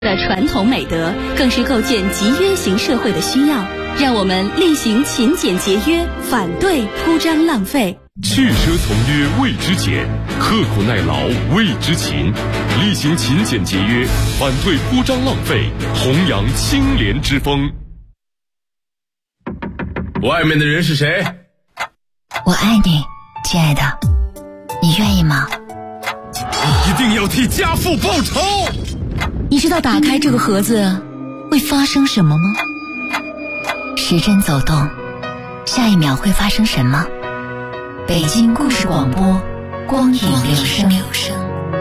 的传统美德，更是构建集约型社会的需要。让我们力行勤俭节约，反对铺张浪费。 去奢从约谓之俭，刻苦耐劳谓之勤。力行勤俭节约，反对铺张浪费，弘扬清廉之风。 外面的人是谁？ 我爱你，亲爱的，你愿意吗？ 一定要替家父报仇。 你知道打开这个盒子会发生什么吗？时针走动，下一秒会发生什么？北京故事广播，光影留声。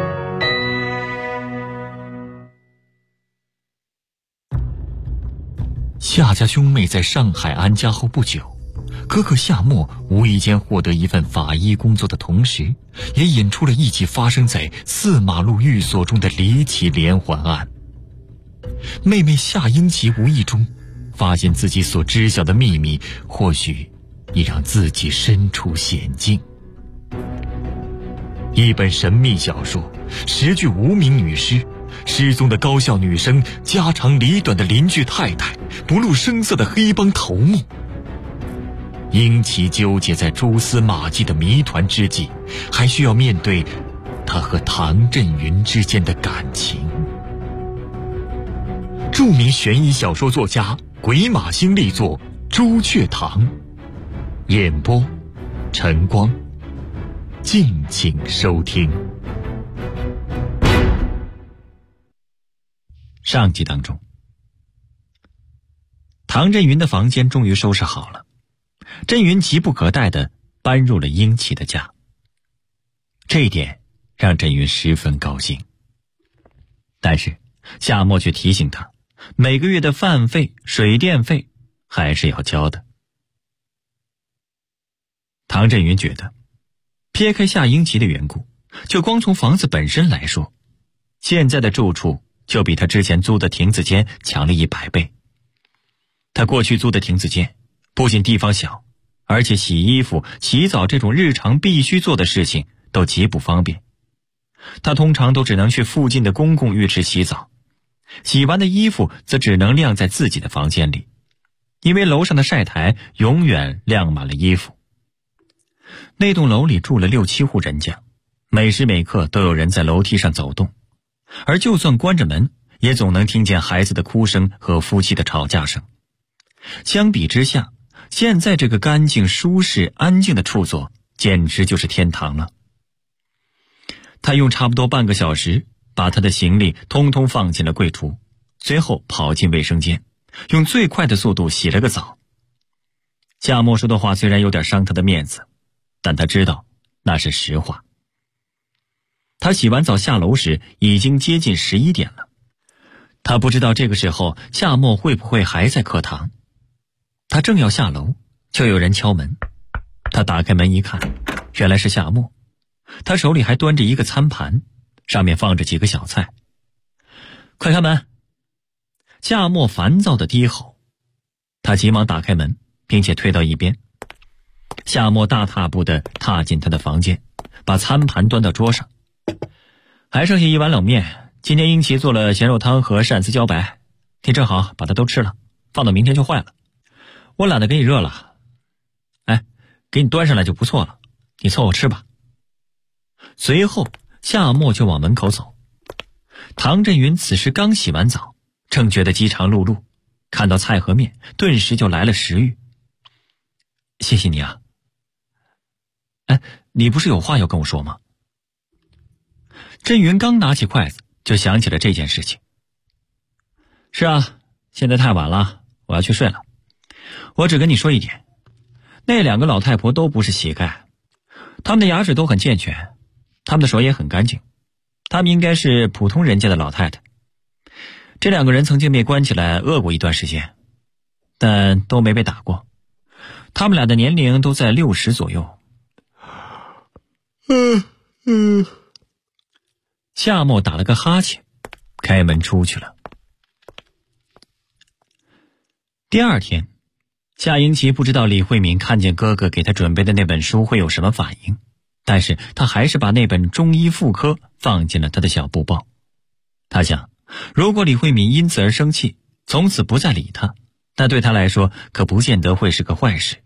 夏家兄妹在上海安家后不久，哥哥夏沫无意间获得一份法医工作的同时，也引出了一起发生在4马路寓所中的离奇连环案。妹妹夏英奇无意中发现自己所知晓的秘密，或许已让自己身处险境。一本神秘小说，10具无名女尸，失踪的高校女生，家长里短的邻居太太，不露声色的黑帮头目。英奇纠结在蛛丝马迹的谜团之际，还需要面对他和唐振云之间的感情。著名悬疑小说作家鬼马星力作《朱雀堂》，演播晨光，敬请收听。上集当中，唐振云的房间终于收拾好了，振云急不可待地搬入了英奇的家。这一点让振云十分高兴，但是夏沫却提醒他，每个月的饭费、水电费还是要交的。唐振云觉得，撇开夏英奇的缘故，就光从房子本身来说，现在的住处就比他之前租的亭子间强了100倍。他过去租的亭子间不仅地方小，而且洗衣服、洗澡这种日常必须做的事情都极不方便。他通常都只能去附近的公共浴池洗澡，洗完的衣服则只能晾在自己的房间里，因为楼上的晒台永远晾满了衣服。那栋楼里住了6、7户人家，每时每刻都有人在楼梯上走动，而就算关着门，也总能听见孩子的哭声和夫妻的吵架声。相比之下，现在这个干净、舒适、安静的处所简直就是天堂了。他用差不多半个小时把他的行李通通放进了柜橱，随后跑进卫生间，用最快的速度洗了个澡。夏沫说的话虽然有点伤他的面子，但他知道那是实话。他洗完澡下楼时已经接近11点了，他不知道这个时候夏沫会不会还在课堂。他正要下楼，就有人敲门。他打开门一看，原来是夏沫，他手里还端着一个餐盘，上面放着几个小菜。快开门！夏沫烦躁地低吼。他急忙打开门，并且退到一边。夏沫大踏步地踏进他的房间，把餐盘端到桌上。还剩下1碗冷面，今天英奇做了咸肉汤和鳝丝茭白，你正好把它都吃了，放到明天就坏了。我懒得给你热了，给你端上来就不错了，你凑合吃吧。随后夏沫就往门口走。唐振云此时刚洗完澡，正觉得饥肠辘辘，看到菜和面顿时就来了食欲。谢谢你啊。你不是有话要跟我说吗？振云刚拿起筷子就想起了这件事情。是啊，现在太晚了，我要去睡了。我只跟你说一点，那2个老太婆都不是乞丐，她们的牙齿都很健全，她们的手也很干净，她们应该是普通人家的老太太。这2个人曾经被关起来饿过一段时间，但都没被打过。他们俩的年龄都在60左右。夏沫打了个哈欠，开门出去了。第二天，夏英奇不知道李慧敏看见哥哥给他准备的那本书会有什么反应，但是他还是把那本中医妇科放进了他的小布包。他想， 如果李慧敏因此而生气，从此不再理他，那对他来说可不见得会是个坏事。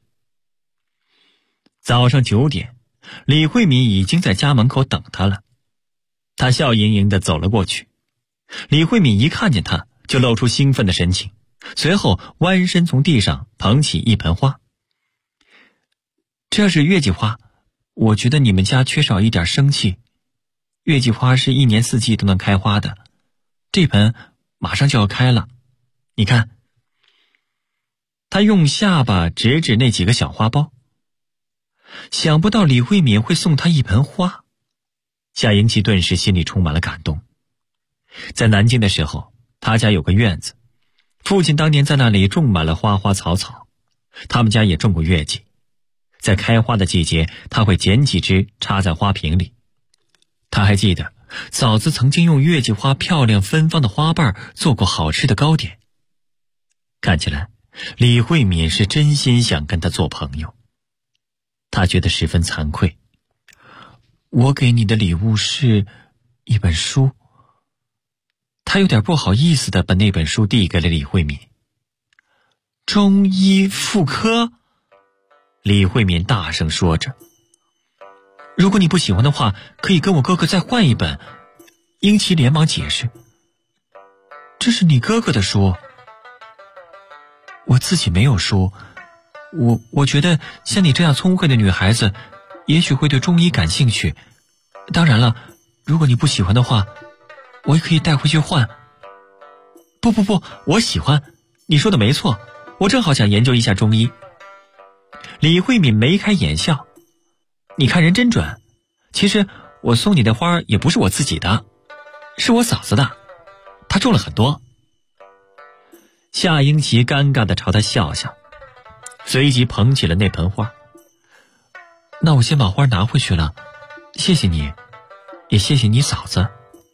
早上9点，李慧敏已经在家门口等他了。他笑盈盈地走了过去。李慧敏一看见他，就露出兴奋的神情，随后弯身从地上捧起一盆花。这是月季花，我觉得你们家缺少一点生气。月季花是1年4季都能开花的，这盆马上就要开了，你看。他用下巴指指那几个小花苞。想不到李慧敏会送他一盆花，夏迎琪顿时心里充满了感动。在南京的时候，他家有个院子，父亲当年在那里种满了花花草草，他们家也种过月季，在开花的季节，他会捡几枝插在花瓶里。他还记得嫂子曾经用月季花漂亮芬芳的花瓣做过好吃的糕点。看起来李慧敏是真心想跟他做朋友。他觉得十分惭愧，我给你的礼物是一本书。他有点不好意思地把那本书递给了李慧敏。中医妇科？李慧敏大声说着。如果你不喜欢的话，可以跟我哥哥再换一本。英奇连忙解释，这是你哥哥的书，我自己没有书。我觉得像你这样聪慧的女孩子，也许会对中医感兴趣。当然了，如果你不喜欢的话，我也可以带回去换。不，我喜欢，你说的没错，我正好想研究一下中医。李慧敏眉开眼笑，你看人真准。其实我送你的花也不是我自己的，是我嫂子的，她种了很多。夏英奇尴尬地朝他笑笑，随即捧起了那盆花。那我先把花拿回去了，谢谢你，也谢谢你嫂子。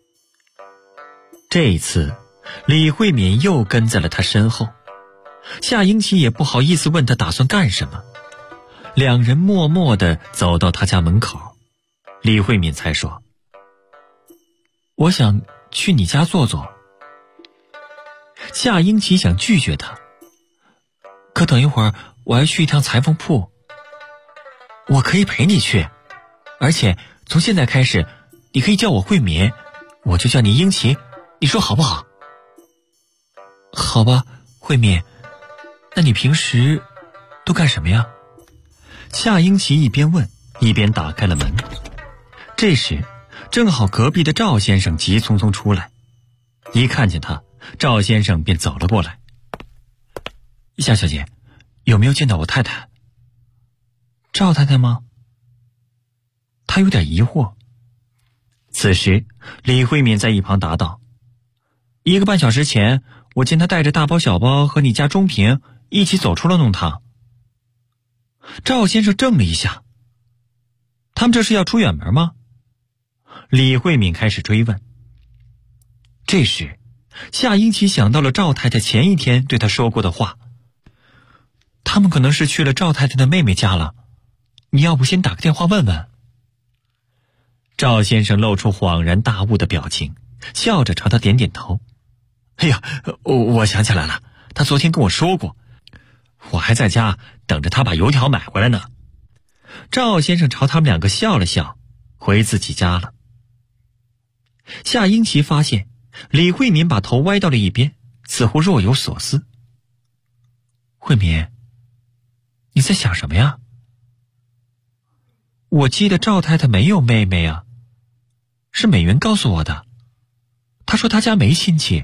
这一次李慧敏又跟在了他身后，夏英奇也不好意思问他打算干什么。两人默默地走到他家门口，李慧敏才说，我想去你家坐坐。夏英奇想拒绝他，可等一会儿我要去一趟裁缝铺。我可以陪你去，而且从现在开始你可以叫我慧敏，我就叫你英奇，你说好不好？好吧，慧敏，那你平时都干什么呀？夏英奇一边问一边打开了门。这时正好隔壁的赵先生急匆匆出来，一看见他，赵先生便走了过来。夏小姐，有没有见到我太太？赵太太吗？他有点疑惑。此时李慧敏在一旁答道，1个半小时前，我见她带着大包小包和你家钟平一起走出了弄堂。赵先生怔了一下，他们这是要出远门吗？李慧敏开始追问。这时夏英奇想到了赵太太前一天对他说过的话，他们可能是去了赵太太的妹妹家了，你要不先打个电话问问？赵先生露出恍然大悟的表情，笑着朝他点点头。哎呀，我想起来了，他昨天跟我说过，我还在家等着他把油条买回来呢。赵先生朝他们两个笑了笑，回自己家了。夏英奇发现李慧敏把头歪到了一边，似乎若有所思。慧敏，你在想什么呀？我记得赵太太没有妹妹啊，是美云告诉我的，她说她家没亲戚。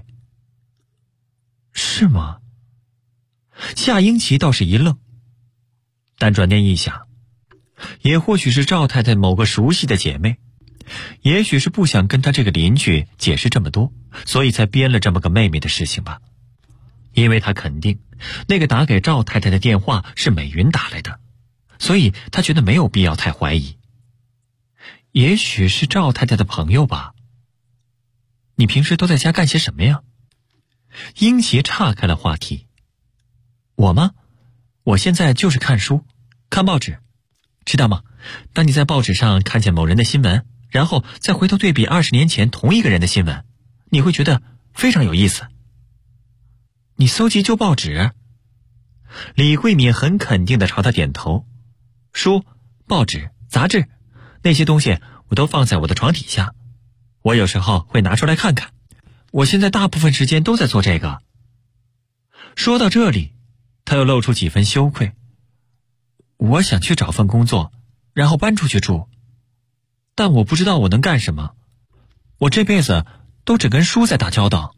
是吗？夏英奇倒是一愣，但转念一想，也或许是赵太太某个熟悉的姐妹，也许是不想跟她这个邻居解释这么多，所以才编了这么个妹妹的事情吧。因为她肯定那个打给赵太太的电话是美云打来的，所以她觉得没有必要太怀疑。也许是赵太太的朋友吧。你平时都在家干些什么呀？英奇岔开了话题。我吗？我现在就是看书，看报纸。知道吗？当你在报纸上看见某人的新闻，然后再回头对比20年前同一个人的新闻，你会觉得非常有意思。你搜集旧报纸？李慧敏很肯定地朝他点头。书、报纸、杂志，那些东西我都放在我的床底下，我有时候会拿出来看看。我现在大部分时间都在做这个。说到这里，他又露出几分羞愧。我想去找份工作，然后搬出去住，但我不知道我能干什么。我这辈子都只跟书在打交道。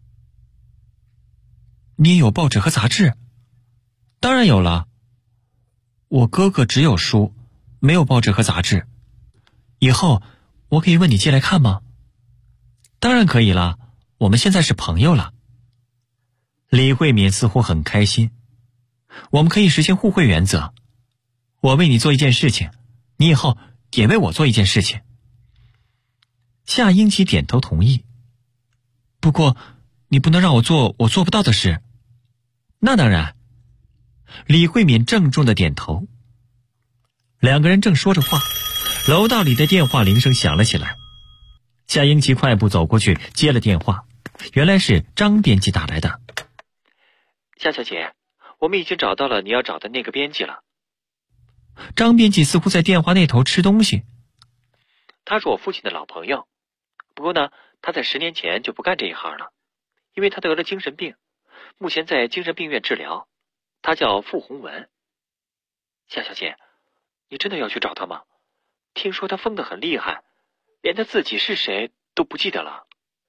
你也有报纸和杂志？当然有了。我哥哥只有书，没有报纸和杂志。以后我可以问你借来看吗？当然可以了，我们现在是朋友了。李慧敏似乎很开心。我们可以实行互惠原则，我为你做一件事情，你以后也为我做一件事情。夏英奇点头同意。不过你不能让我做我做不到的事。那当然。李慧敏郑重地点头。两个人正说着话，楼道里的电话铃声响了起来。夏英奇快步走过去接了电话，原来是张编辑打来的。夏小姐，我们已经找到了你要找的那个编辑了。张编辑似乎在电话那头吃东西。他是我父亲的老朋友，不过呢，他在10年前就不干这一行了，因为他得了精神病，目前在精神病院治疗。他叫傅洪文。夏小姐，你真的要去找他吗？听说他疯得很厉害，连他自己是谁都不记得了。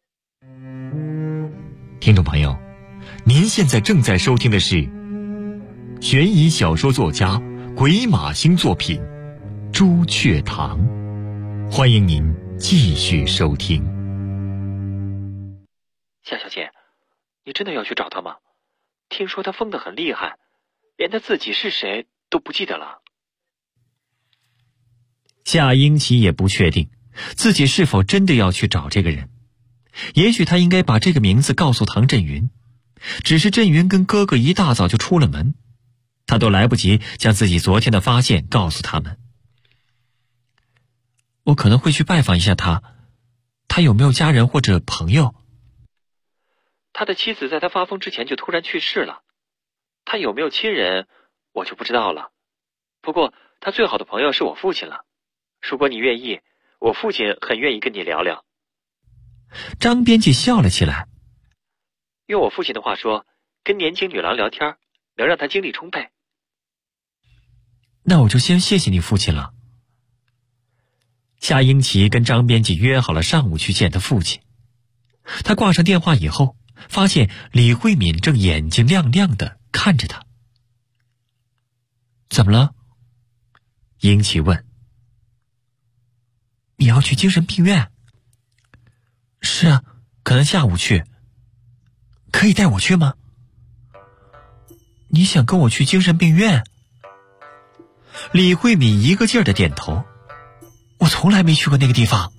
听众朋友，您现在正在收听的是悬疑小说作家鬼马星作品《朱雀堂》，欢迎您继续收听。夏小姐，你真的要去找他吗？听说他疯得很厉害，连他自己是谁都不记得了。夏英奇也不确定自己是否真的要去找这个人，也许他应该把这个名字告诉唐振云，只是振云跟哥哥一大早就出了门，他都来不及将自己昨天的发现告诉他们。我可能会去拜访一下他，他有没有家人或者朋友？他的妻子在他发疯之前就突然去世了，他有没有亲人我就不知道了。不过他最好的朋友是我父亲了，如果你愿意，我父亲很愿意跟你聊聊。张编辑笑了起来。用我父亲的话说，跟年轻女郎聊天能让她精力充沛。那我就先谢谢你父亲了。夏英奇跟张编辑约好了上午去见他父亲。他挂上电话以后，发现李慧敏正眼睛亮亮地看着他。怎么了？英奇问。你要去精神病院？是啊，可能下午去。可以带我去吗？你想跟我去精神病院？李慧敏一个劲儿地点头。我从来没去过那个地方。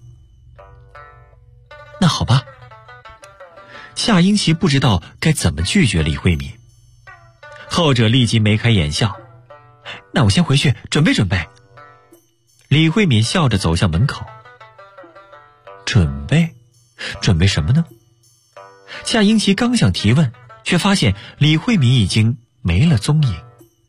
那好吧。夏英奇不知道该怎么拒绝李慧敏，后者立即眉开眼笑。那我先回去准备准备。李慧敏笑着走向门口。准备什么呢？夏英奇刚想提问，却发现李慧敏已经没了踪影。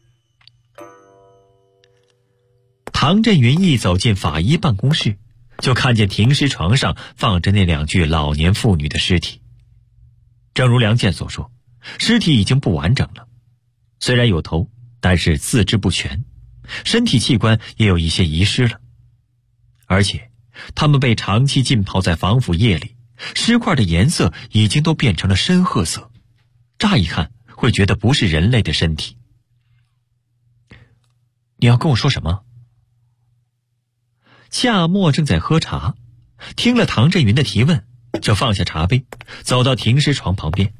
唐振云一走进法医办公室，就看见停尸床上放着那2具老年妇女的尸体。正如梁健所说，尸体已经不完整了，虽然有头，但是四肢不全，身体器官也有一些遗失了。而且他们被长期浸泡在防腐液里，尸块的颜色已经都变成了深褐色，乍一看会觉得不是人类的身体。你要跟我说什么？夏沫正在喝茶，听了唐振云的提问，就放下茶杯，走到停尸床旁边。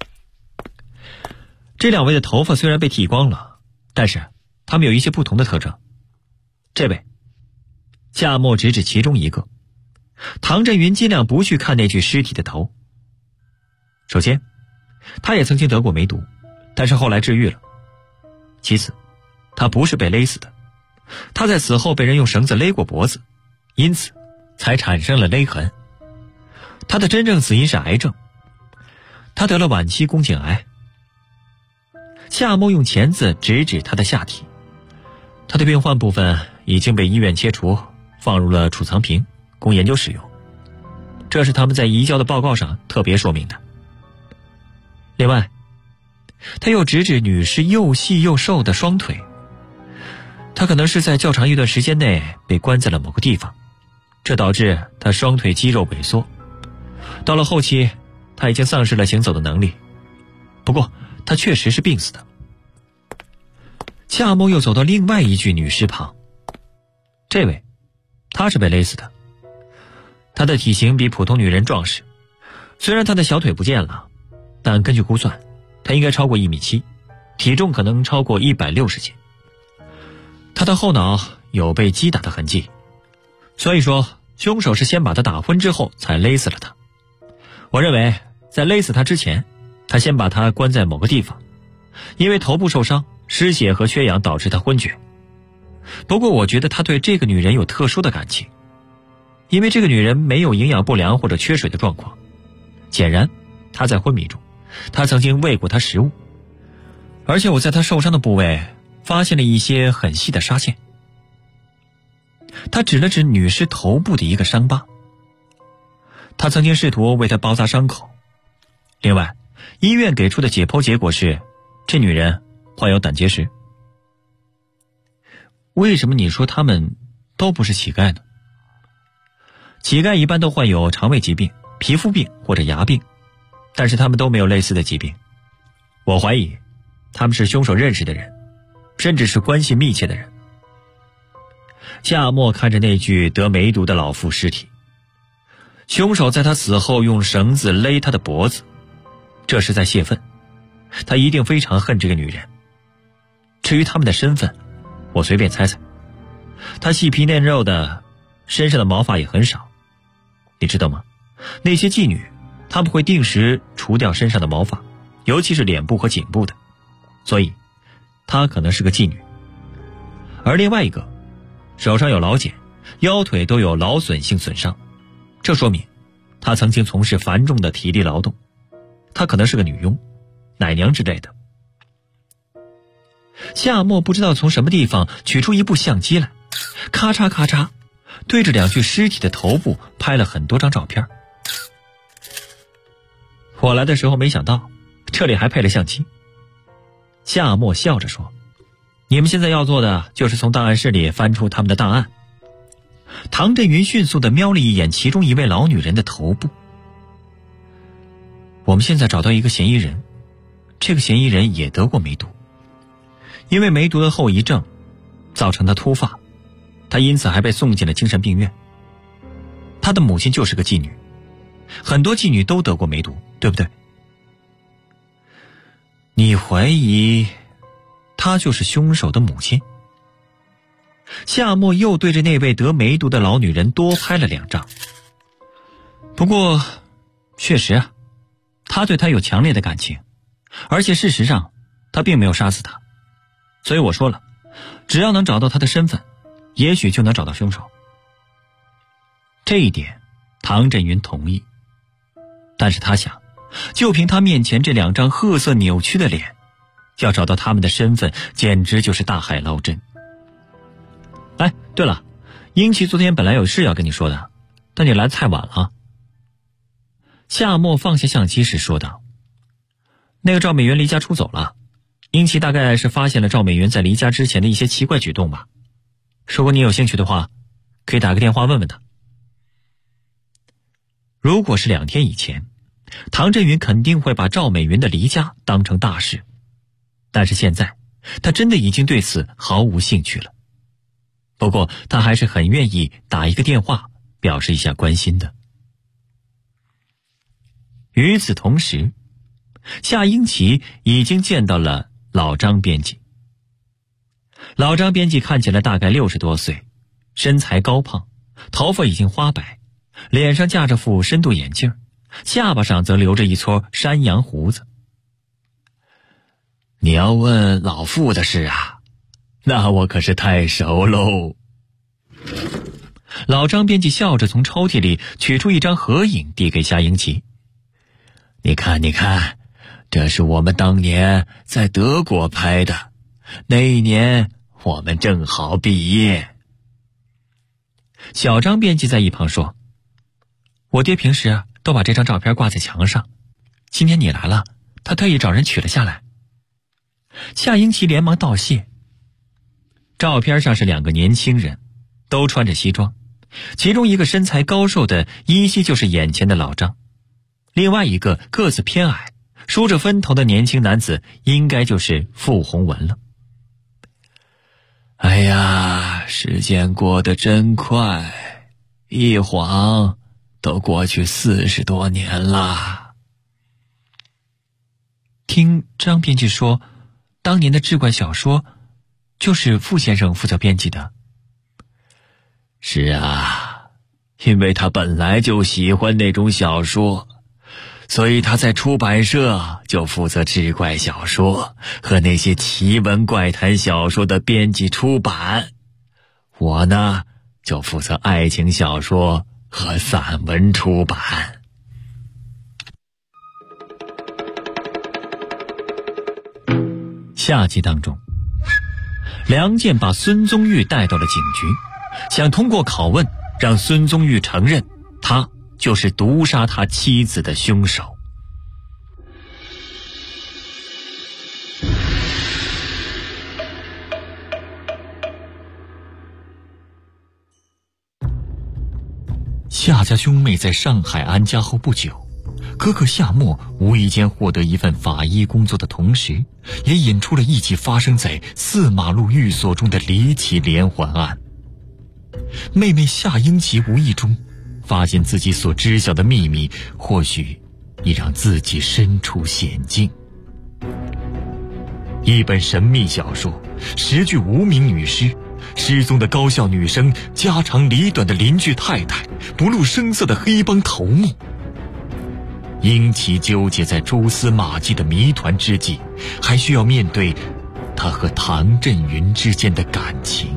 这2位的头发虽然被剃光了，但是他们有一些不同的特征。这位，夏沫指指其中一个。唐振云尽量不去看那具尸体的头。首先，他也曾经得过梅毒，但是后来治愈了。其次，他不是被勒死的，他在死后被人用绳子勒过脖子，因此才产生了勒痕。他的真正死因是癌症， 他得了晚期宫颈癌。夏沫用钳子直指他的下体，他的病患部分已经被医院切除，放入了储藏瓶供研究使用，这是他们在移交的报告上特别说明的。另外，他又直指女尸又细又瘦的双腿，他可能是在较长一段时间内被关在了某个地方，这导致他双腿肌肉萎缩，到了后期他已经丧失了行走的能力，不过他确实是病死的。夏沫又走到另外一具女尸旁，这位她是被勒死的，她的体型比普通女人壮实，虽然她的小腿不见了，但根据估算她应该超过1.7米，体重可能超过160斤。她的后脑有被击打的痕迹，所以说凶手是先把她打昏之后才勒死了她。我认为在勒死她之前，他先把她关在某个地方，因为头部受伤、失血和缺氧导致她昏厥。不过我觉得他对这个女人有特殊的感情，因为这个女人没有营养不良或者缺水的状况，显然她在昏迷中，他曾经喂过她食物，而且我在她受伤的部位发现了一些很细的纱线。他指了指女尸头部的一个伤疤，他曾经试图为她包扎伤口。另外，医院给出的解剖结果是，这女人患有胆结石。为什么你说他们都不是乞丐呢？乞丐一般都患有肠胃疾病、皮肤病或者牙病，但是他们都没有类似的疾病。我怀疑他们是凶手认识的人，甚至是关系密切的人。夏沫看着那具得梅毒的老妇尸体，凶手在他死后用绳子勒他的脖子，这是在泄愤，他一定非常恨这个女人。至于他们的身份，我随便猜猜，他细皮嫩肉的，身上的毛发也很少，你知道吗？那些妓女，她们会定时除掉身上的毛发，尤其是脸部和颈部的，所以她可能是个妓女。而另外一个，手上有老茧，腰腿都有劳损性损伤，这说明她曾经从事繁重的体力劳动，她可能是个女佣、奶娘之类的。夏沫不知道从什么地方取出一部相机来，咔嚓咔嚓对着2具尸体的头部拍了很多张照片。我来的时候没想到这里还配了相机。夏沫笑着说，你们现在要做的就是从档案室里翻出他们的档案。唐振云迅速地瞄了一眼其中一位老女人的头部。我们现在找到一个嫌疑人，这个嫌疑人也得过梅毒，因为梅毒的后遗症造成他秃发，他因此还被送进了精神病院。他的母亲就是个妓女，很多妓女都得过梅毒，对不对？你怀疑她就是凶手的母亲？夏沫又对着那位得梅毒的老女人多拍了2张。不过确实啊，他对她有强烈的感情，而且事实上他并没有杀死她，所以我说了，只要能找到她的身份，也许就能找到凶手。这一点唐振云同意，但是他想，就凭他面前这2张褐色扭曲的脸，要找到他们的身份简直就是大海捞针。哎，对了，英奇昨天本来有事要跟你说的，但你来得太晚了。夏沫放下相机时说道，那个赵美云离家出走了，英奇大概是发现了赵美云在离家之前的一些奇怪举动吧。如果你有兴趣的话，可以打个电话问问他。如果是2天以前，唐振云肯定会把赵美云的离家当成大事，但是现在他真的已经对此毫无兴趣了。不过他还是很愿意打一个电话表示一下关心的。与此同时，夏英奇已经见到了老张编辑。老张编辑看起来大概60多岁，身材高胖，头发已经花白，脸上架着副深度眼镜，下巴上则留着一撮山羊胡子。你要问老傅的事啊，那我可是太熟喽。老张编辑笑着从抽屉里取出一张合影递给夏英奇。你看你看， 这是我们当年在德国拍的，那一年我们正好毕业。小张编辑在一旁说，我爹平时都把这张照片挂在墙上，今天你来了，他特意找人取了下来。夏英奇连忙道谢。照片上是2个年轻人，都穿着西装，其中一个身材高瘦的依稀就是眼前的老张，另外一个个子偏矮，梳着分头的年轻男子应该就是傅红文了。哎呀，时间过得真快，一晃都过去40多年了。听张编辑说，当年的志怪小说就是傅先生负责编辑的。是啊，因为他本来就喜欢那种小说，所以他在出版社就负责志怪小说和那些奇闻怪谈小说的编辑出版，我呢就负责爱情小说和散文出版。下集当中，梁健把孙宗玉带到了警局，想通过拷问让孙宗玉承认他就是毒杀他妻子的凶手。夏家兄妹在上海安家后不久，哥哥夏沫无意间获得一份法医工作的同时，也引出了一起发生在4马路寓所中的离奇连环案。妹妹夏英奇无意中发现自己所知晓的秘密，或许已让自己身处险境。一本神秘小说，10具无名女尸，失踪的高校女生，家长里短的邻居太太，不露声色的黑帮头目。英奇纠结在蛛丝马迹的谜团之际，还需要面对他和唐振云之间的感情。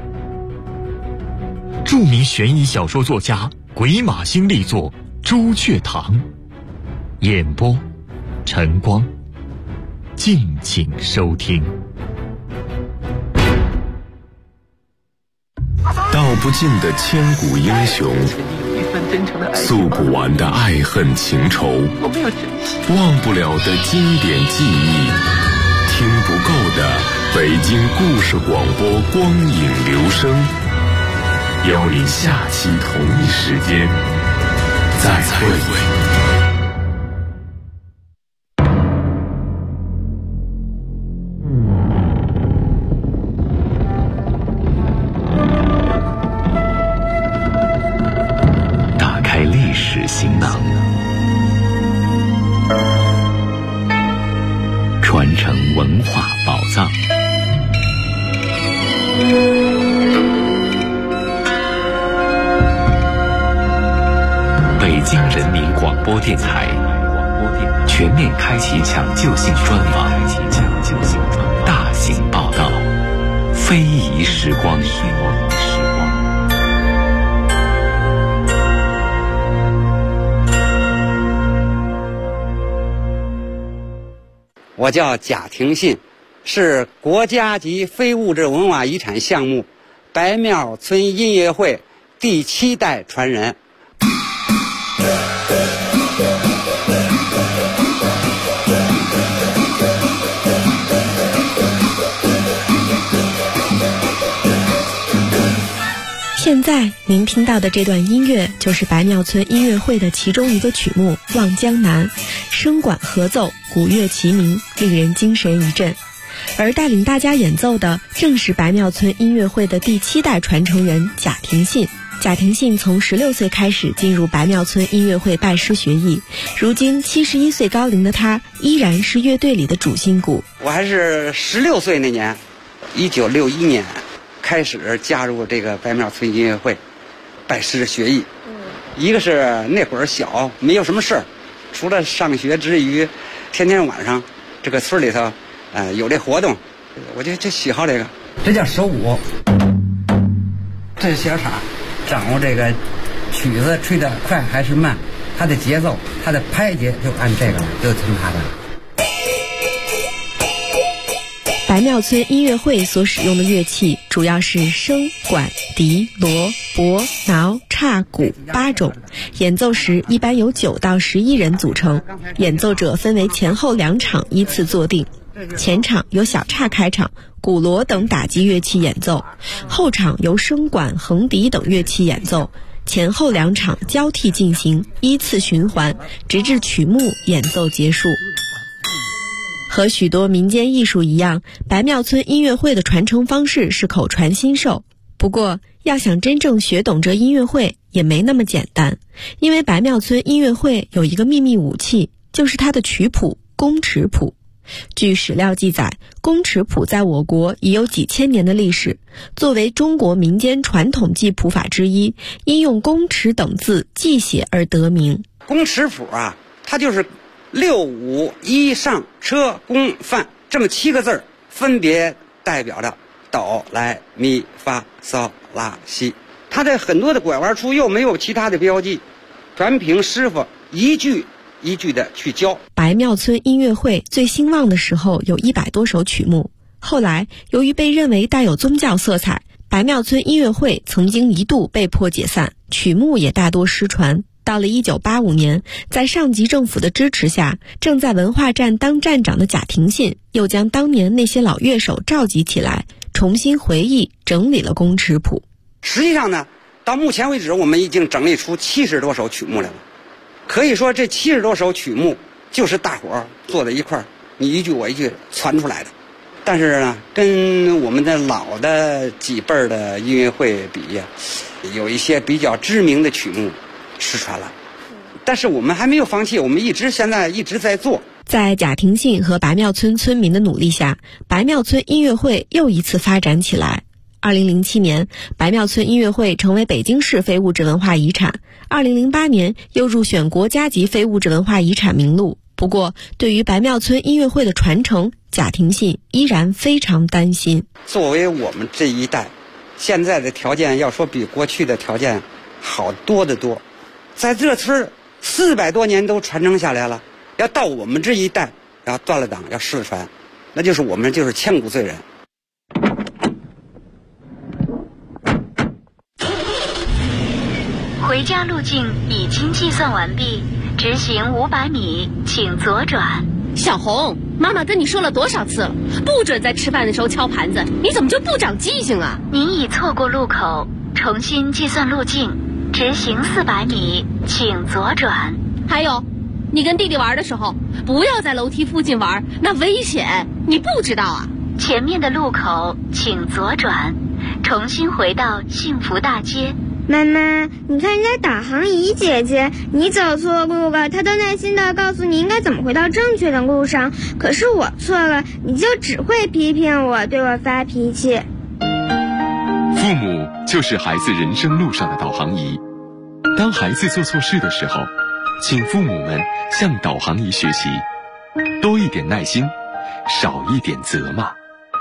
著名悬疑小说作家鬼马星力作《朱雀堂》，演播晨光，敬请收听。 道不尽的千古英雄，诉不完的爱恨情仇，忘不了的经典记忆，听不够的北京故事广播光影留声。邀您下期同一时间再会。行囊，传承文化宝藏。北京人民广播电台全面开启抢救性专访，大型报道，非遗时光。 我叫贾廷信，是国家级非物质文化遗产项目白庙村音乐会第7代传人。 现在您听到的这段音乐就是白庙村音乐会的其中一个曲目《望江南》，声管合奏，鼓乐齐鸣，令人精神一振。而带领大家演奏的正是白庙村音乐会的第7代传承人贾廷信。贾廷信从16岁开始进入白庙村音乐会拜师学艺，如今71岁高龄的他依然是乐队里的主心骨。 我还是16岁那年，1961年开始加入这个白庙村音乐会拜师学艺。一个是那会儿小，没有什么事儿，除了上学之余，天天晚上这个村里头有这活动，我就喜好这个。这叫手鼓，这是小傻，掌握这个曲子吹得快还是慢，它的节奏，它的拍节就按这个了，就听它的。 白庙村音乐会所使用的乐器主要是笙、管、笛、锣、钹、挠、叉、鼓8种，演奏时一般由9到11人组成，演奏者分为前后2场依次坐定。前场由小叉开场，鼓锣等打击乐器演奏，后场由笙管、横笛等乐器演奏，前后2场交替进行，依次循环，直至曲目演奏结束。和许多民间艺术一样，白庙村音乐会的传承方式是口传心授。不过，要想真正学懂这音乐会也没那么简单，因为白庙村音乐会有一个秘密武器，就是它的曲谱宫尺谱。据史料记载，宫尺谱在我国已有几千年的历史，作为中国民间传统记谱法之一，因用宫尺等字记写而得名。 宫尺谱啊，它就是6、5、1上车宫范这么7个字，分别代表着哆来咪发嗦拉西。它的很多的拐弯处又没有其他的标记，全凭师傅一句一句的去教。 白庙村音乐会最兴旺的时候有100多首曲目，后来由于被认为带有宗教色彩，白庙村音乐会曾经一度被迫解散，曲目也大多失传。到了1985年，在上级政府的支持下，正在文化站当站长的贾廷信又将当年那些老乐手召集起来，重新回忆整理了宫尺谱。 实际上呢，到目前为止我们已经整理出70多首曲目来了。可以说这70多首曲目就是大伙儿坐在一块儿，你一句我一句传出来的。但是呢，跟我们的老的几辈儿的音乐会比呀，有一些比较知名的曲目失传了，但是我们还没有放弃，我们现在一直在做。 在贾廷信和白庙村村民的努力下，白庙村音乐会又一次发展起来。2007年，白庙村音乐会成为北京市非物质文化遗产，2008年又入选国家级非物质文化遗产名录。不过，对于白庙村音乐会的传承，贾廷信依然非常担心。 作为我们这一代，现在的条件要说比过去的条件好多得多。在这村400多年都传承下来了，要到我们这一代要断了档，要失传，那就是我们就是千古罪人。 回家路径已经计算完毕，直行500米，请左转。 小红，妈妈跟你说了多少次了，不准在吃饭的时候敲盘子，你怎么就不长记性啊？ 您已错过路口，重新计算路径，直行400米，请左转。 还有，你跟弟弟玩的时候，不要在楼梯附近玩，那危险，你不知道啊？ 前面的路口请左转，重新回到幸福大街。 妈妈，你看人家导航仪姐姐，你走错路了，她都耐心地告诉你应该怎么回到正确的路上。可是我错了，你就只会批评我，对我发脾气。 父母就是孩子人生路上的导航仪。当孩子做错事的时候，请父母们向导航仪学习，多一点耐心，少一点责骂。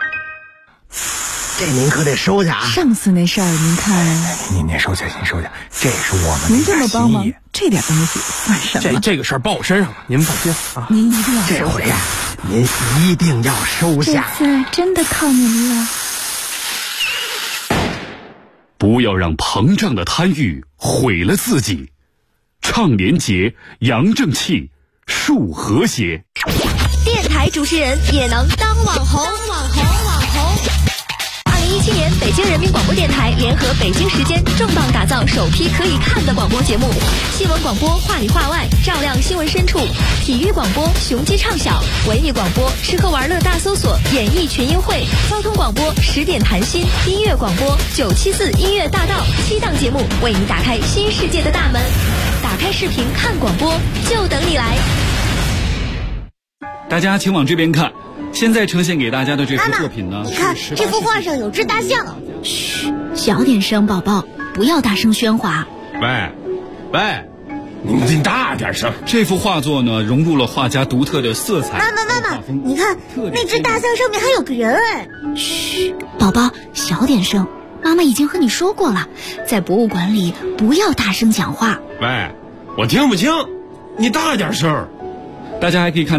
这您可得收下啊！ 上次那事儿您看， 您收下，您收下，这是我们您这么帮忙，这点东西算什么？ 这个事儿报我身上了，您放心啊！ 您一定要这回呀，您一定要收下。 这次真的靠您了。 不要让膨胀的贪欲毁了自己，倡廉洁，扬正气，树和谐。 电台主持人也能当网红。2017年，北京人民广播电台联合北京时间重磅打造首批可以看的广播节目：新闻广播话里话外，照亮新闻深处；体育广播雄鸡唱晓；文艺广播吃喝玩乐大搜索，演艺群英会；交通广播10点谈心；音乐广播974音乐大道，7档节目为你打开新世界的大门。打开视频看广播，就等你来。 大家请往这边看，现在呈现给大家的这幅作品呢， 你看这幅画上有只大象。 嘘，小点声，宝宝，不要大声喧哗。 喂，你大点声。 这幅画作呢，融入了画家独特的色彩。 妈妈，你看那只大象上面还有个人哎。 嘘，宝宝，小点声。妈妈已经和你说过了，在博物馆里不要大声讲话。 喂，我听不清，你大点声。 大家还可以看